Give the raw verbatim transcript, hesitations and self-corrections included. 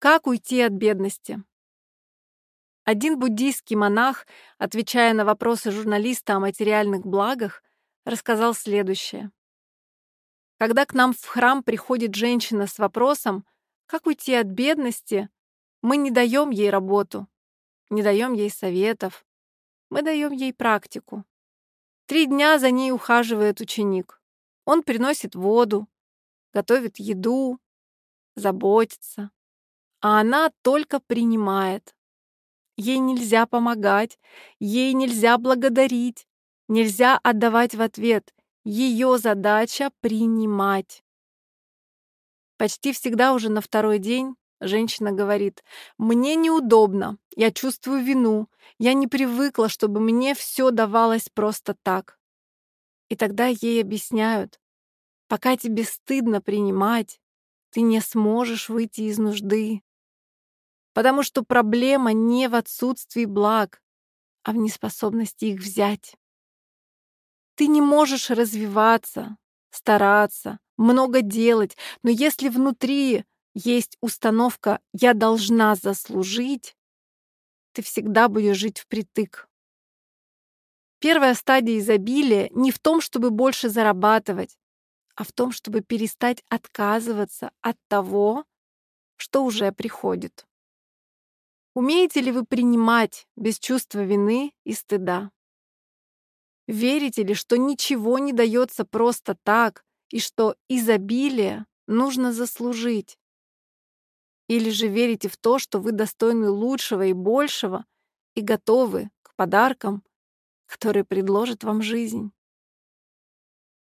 Как уйти от бедности? Один буддийский монах, отвечая на вопросы журналиста о материальных благах, рассказал следующее. Когда к нам в храм приходит женщина с вопросом, как уйти от бедности, мы не даем ей работу, не даем ей советов, мы даем ей практику. Три дня за ней ухаживает ученик. Он приносит воду, готовит еду, заботится, а она только принимает. Ей нельзя помогать, ей нельзя благодарить, нельзя отдавать в ответ. Ее задача — принимать. Почти всегда уже на второй день женщина говорит: «Мне неудобно, я чувствую вину, я не привыкла, чтобы мне все давалось просто так». И тогда ей объясняют: пока тебе стыдно принимать, ты не сможешь выйти из нужды. Потому что проблема не в отсутствии благ, а в неспособности их взять. Ты не можешь развиваться, стараться, много делать, но если внутри есть установка «я должна заслужить», ты всегда будешь жить впритык. Первая стадия изобилия не в том, чтобы больше зарабатывать, а в том, чтобы перестать отказываться от того, что уже приходит. Умеете ли вы принимать без чувства вины и стыда? Верите ли, что ничего не дается просто так, и что изобилие нужно заслужить? Или же верите в то, что вы достойны лучшего и большего и готовы к подаркам, которые предложит вам жизнь?